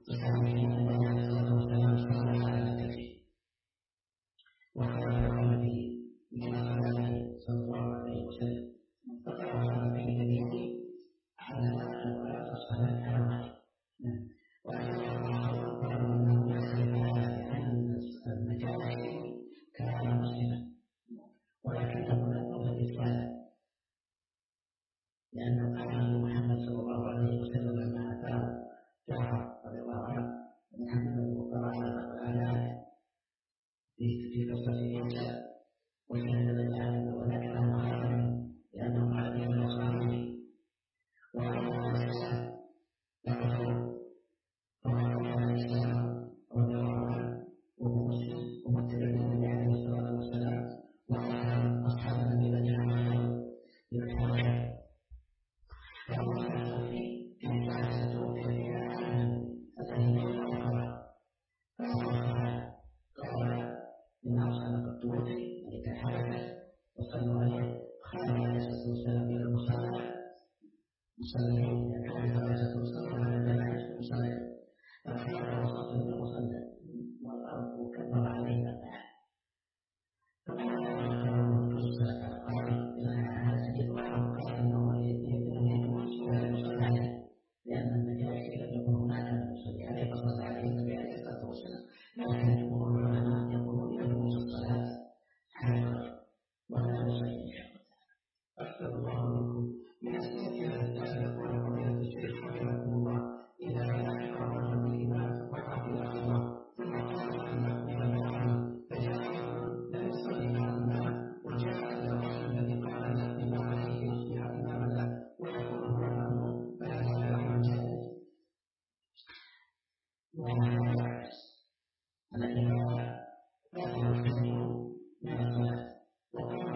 وكان النبي عليه الصلاة والسلام صلى على كتفه وخرج به من صلاته صلى الله عليه وسلم فقرأ بين يديه على الصلاة على الوحي المجاهد كان مسلما ولكنه لم يظهر الإسلام لأنه كان محمد صلى الله عليه وسلم لما أتاه جعفر رضي الله عنه محمد وقرأ على في قصة موسى وشهد له ولكنه خير لأنه قال به النصارى وعلى الإسلام وهو مسلم ومتبع النبي عليه الصلاة والسلام وكان أصحاب النبي جميعا يتحرك فأصبحوا في جلسة كبيرة عنه أتينا وقال إن أصحاب الطول يتحرك وصلوا عليه خرج عليه الصلاة والسلام إلى المصلى مصلين عليه الصلاة والسلام على جماعة المصلى فخرج وصل إلى المصلى والأرض كبر عليه أربعة فقال هذا سبيل الحق قال إنه يصلي لأن المجاهد لم يكن هناك من يصلي عليه فصلى عليه النبي عليه الصلاة والسلام لكن جمهور العلماء يقولون يجوز الصلاة حاضر ولا يصلي أكثر الله منكم من أسئلة التسلق والقضية الشيخ حفظكم الله إذا كان قرر الإمام وقع إلى الله ثم قال أنه فجاء لا يصلي مع الإمام وجاء إلى الرجل الذي قال لا إمام عليه يصلي على الإمام لا ويكون هو المأمون فلا يصلي جائز وهذا العكس الإمام لا يصلي من الصلاة وقال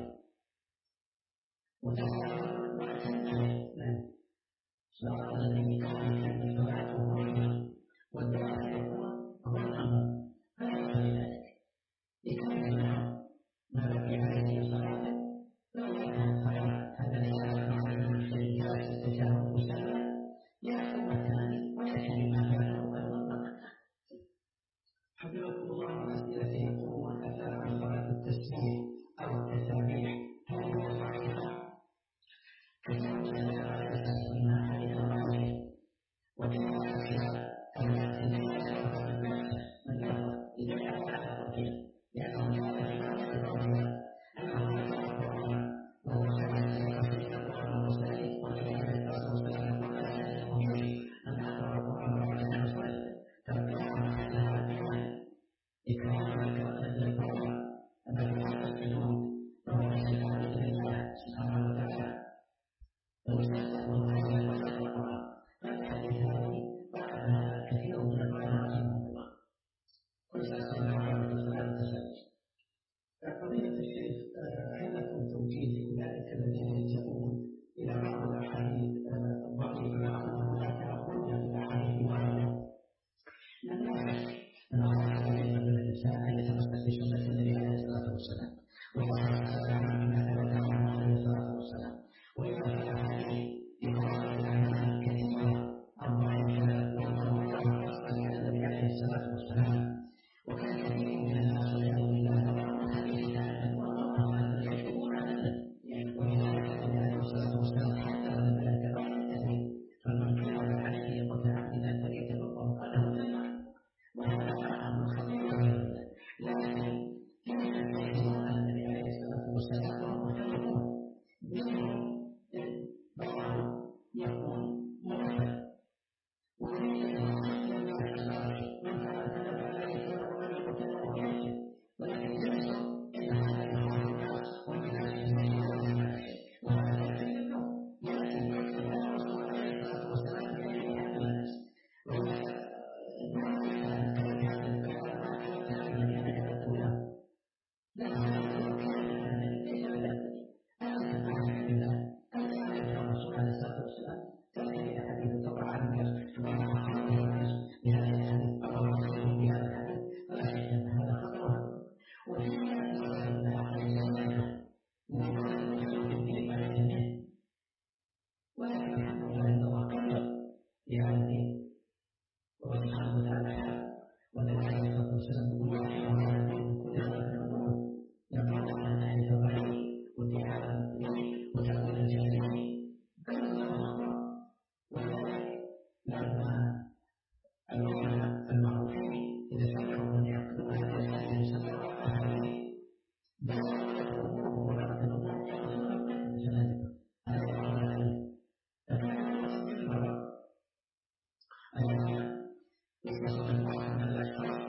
صراط الذي كان صلاته مريضا والدعاء يقول هو الأمر فلا ذلك لكون ما بقي عليه صلاته لو كان صلاة هذا ليس عليه شيء جالس التجاوز مسلم يأخذ مكانه ولكن ما فعله المطلق حفظكم الله من أسئلة يقولون أثار صلاة التسبيح أو التسابيح هل هو صحيح؟ كثير من العلماء يستثنون حديث الراجح وكما الأشياء التي لا يعرف الناس من يرى إذا كان على الرجل لأنه لا يعرف الرجل أنه لا يعرف الرجل وهو سبب في القرآن المسلم وكذلك الرسول صلى الله عليه وسلم الموجود أنه القرآن المسلم تبقى على الإيمان إكرام القرآن الذي يحدثون وهو سبب لله سبحانه وتعالى كثير من العلماء رحمه الله فضيلة الشيخ عندكم توجيه لأولئك الذين يلجؤون إلى بعض الأحاديث الضعيفة أو هناك أقول في الأحاديث الواردة لم نعرف أن الله يجب على الإنسان أن يتمسك بسنة النبي عليه الصلاة والسلام ويعرف السلام عما ثبت عنه عليه الصلاة والسلام وإذا في الأحاديث يقال العلماء كثيرا الضعيفة والموضوعة أصلا على النبي عليه الصلاة والسلام وكان كثير من الناس والعياذ بالله يضعون هذه الآيات والله يكتبون عن النبي ولذلك النبي عليه الصلاة والسلام حتى لما لا تبعي التدريب فمن كان عليه متعمدا فليتبوأ مقعده من النار وهذا أمر خطير لكن كيف يكون النبي عليه الصلاة والسلام ومتفقون منهم بعض يكون مرتب وليس ولكن يجب أن هذا الناس ومن وهذا العلم يأتي إلى رسول الله عليه الصلاة والسلام بين الناس سبحانه وتعالى والنبي عليه الصلاة والسلام يقول كل يقول عن أهل الوحي وادعاء وتأويل الجاهلين كان الله وذلك لما العلماء المعروفين إذا سمعوا من يقولون هذا الحديث صلى الله عليه بسوا الأمور ورد الأمور يغفر جنازته هذا الله عليه فكان يستمر أيضا يستمر الله من الأشخاص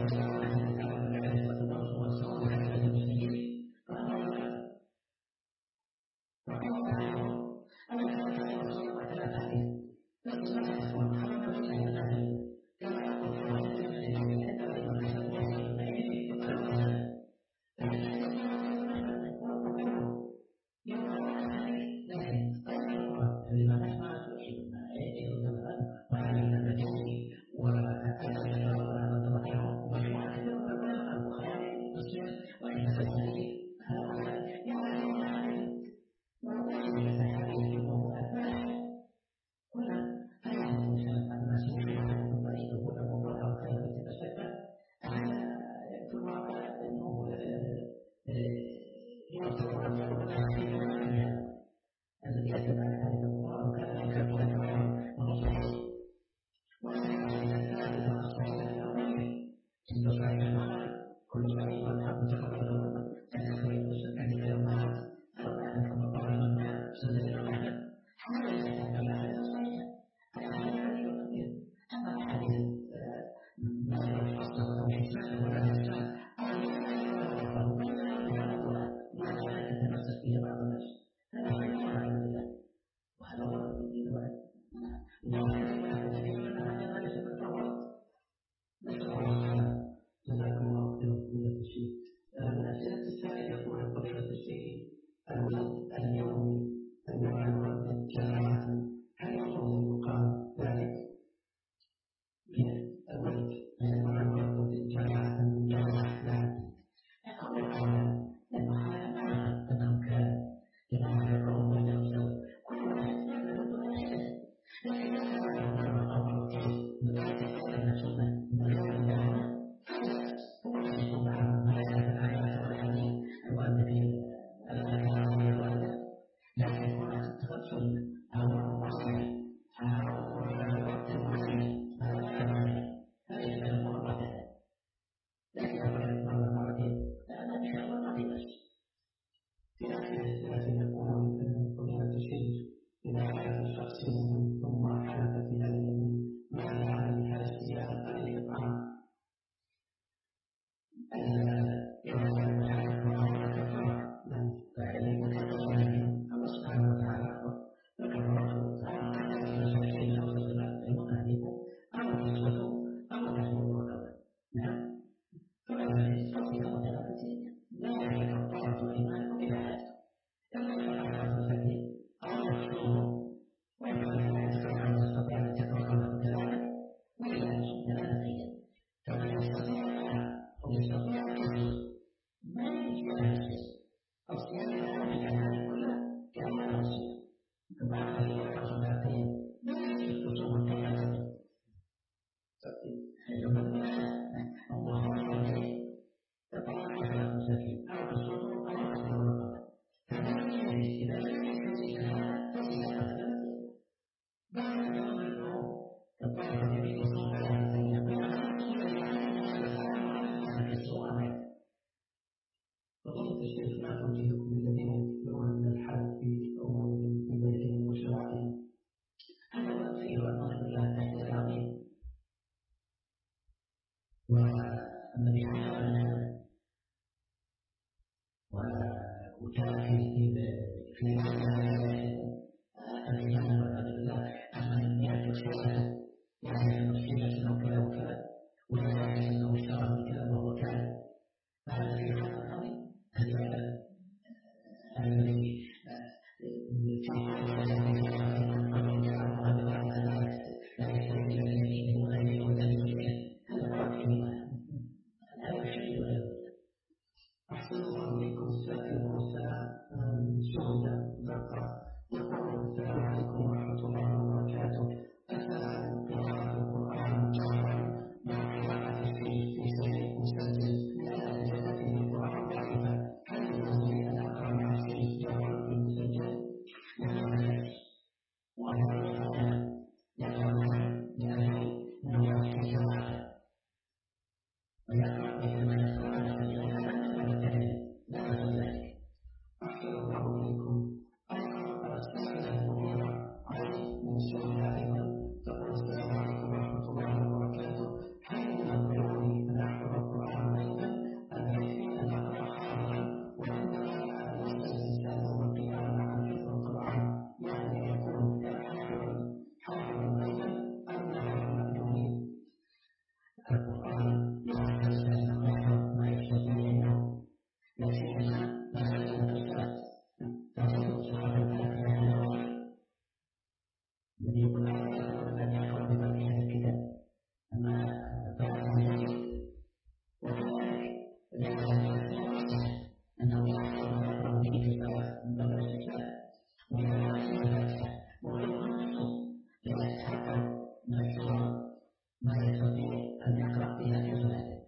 والنبي عليه وكان في الإيمان والعبد الله أن يأتي الشيء يعني مشكلة أو كذا وكذا ولا أنه اشترى بكذا وهو كذا فهذا في هذا العظيم الذي أحسن الله عليكم السائل والسلام شهد ذكر القرآن يحسن ويحفظ ما يستطيعون لكن مثلا الأستاذ تصل صحابة من يقول أن يحفظ بهذا الكتاب أما وكذلك أنه يحفظ به كتاب من الكتاب ما يستطيع أن يقرأ فيها كفاية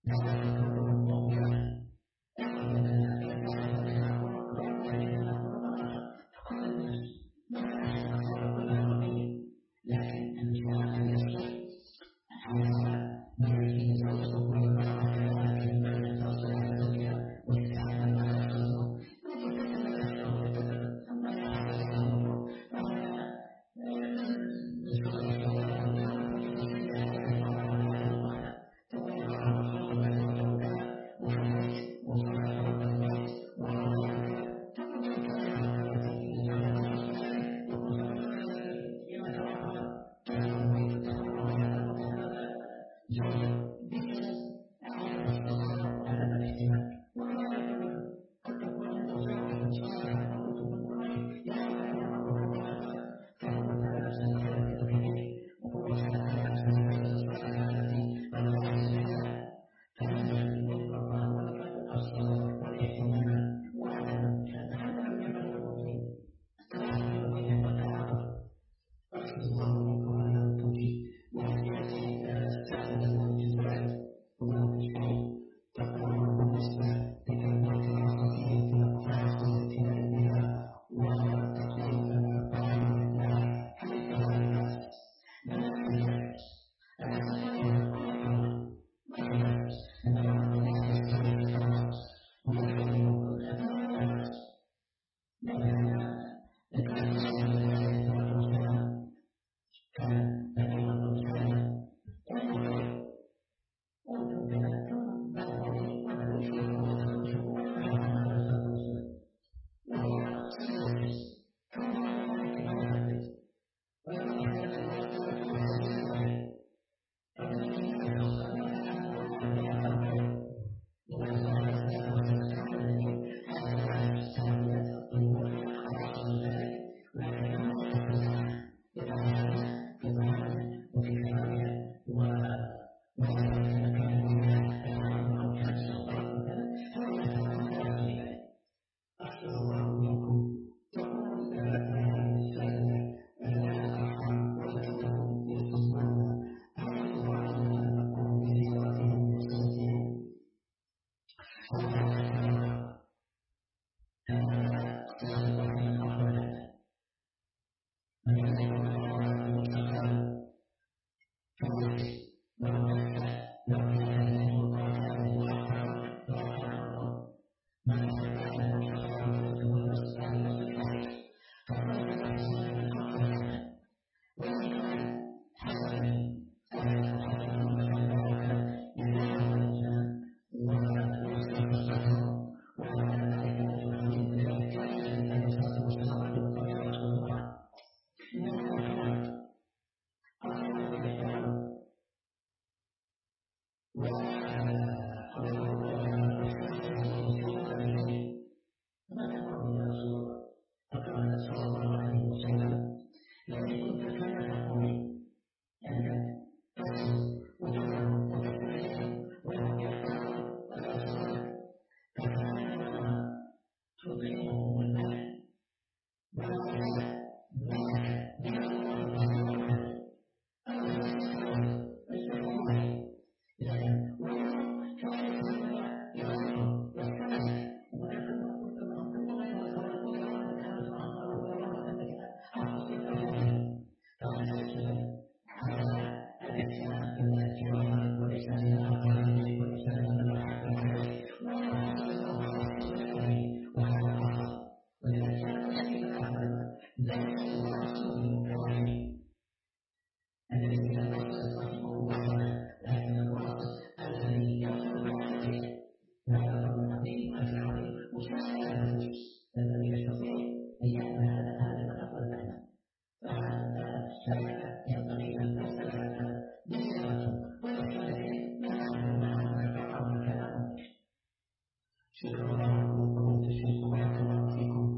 Well,